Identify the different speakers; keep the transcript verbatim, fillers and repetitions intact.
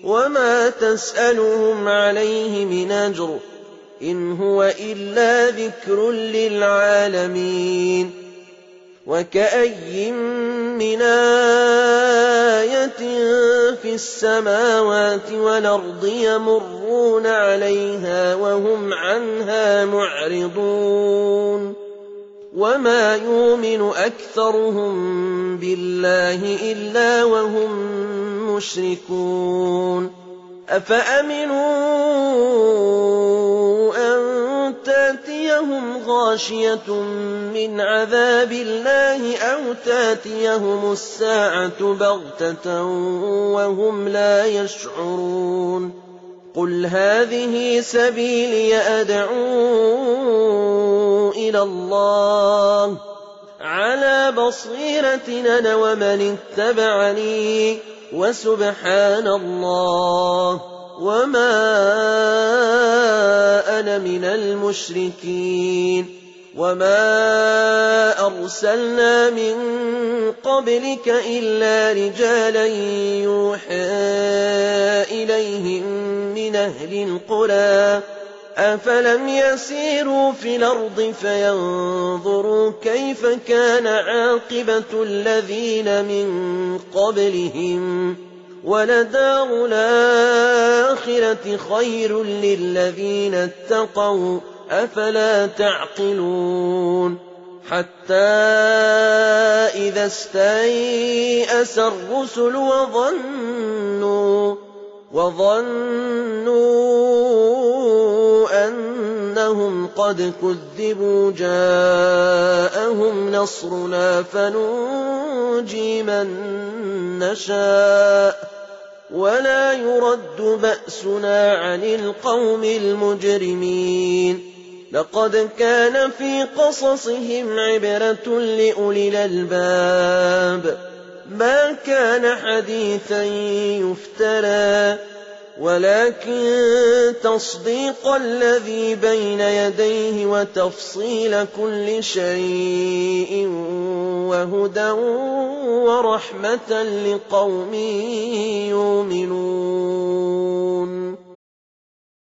Speaker 1: وما تسألهم عليه من أجر إن هو إلا ذكر للعالمين وكأي من آية في السماوات والأرض يمرون عليها وهم عنها معرضون وما يؤمن أكثرهم بالله إلا وهم مشركون أفأمنوا أن تأتيهم غاشية من عذاب الله أو تأتيهم الساعة بغتة وهم لا يشعرون قل هذه سبيلي أدعو إلى الله على بصيرة أنا ومن اتبعني وسبحان الله وما أنا من المشركين وما أرسلنا من قبلك إلا رجالا يوحى إليهم من أهل القرى أفلم يسيروا في الأرض فينظروا كيف كان عاقبة الذين من قبلهم ولدار الآخرة خير للذين اتقوا أفلا تعقلون حتى إذا استيأس الرسل وظنوا وظنوا أنهم قد كذبوا جاءهم نصرنا فننجي من نشاء ولا يرد بأسنا عن القوم المجرمين لقد كان في قصصهم عبرة لأولي الألباب ما كان حديثا يفترى ولكن تصديق الذي بين يديه وتفصيل كل شيء وهدى ورحمة لقوم يؤمنون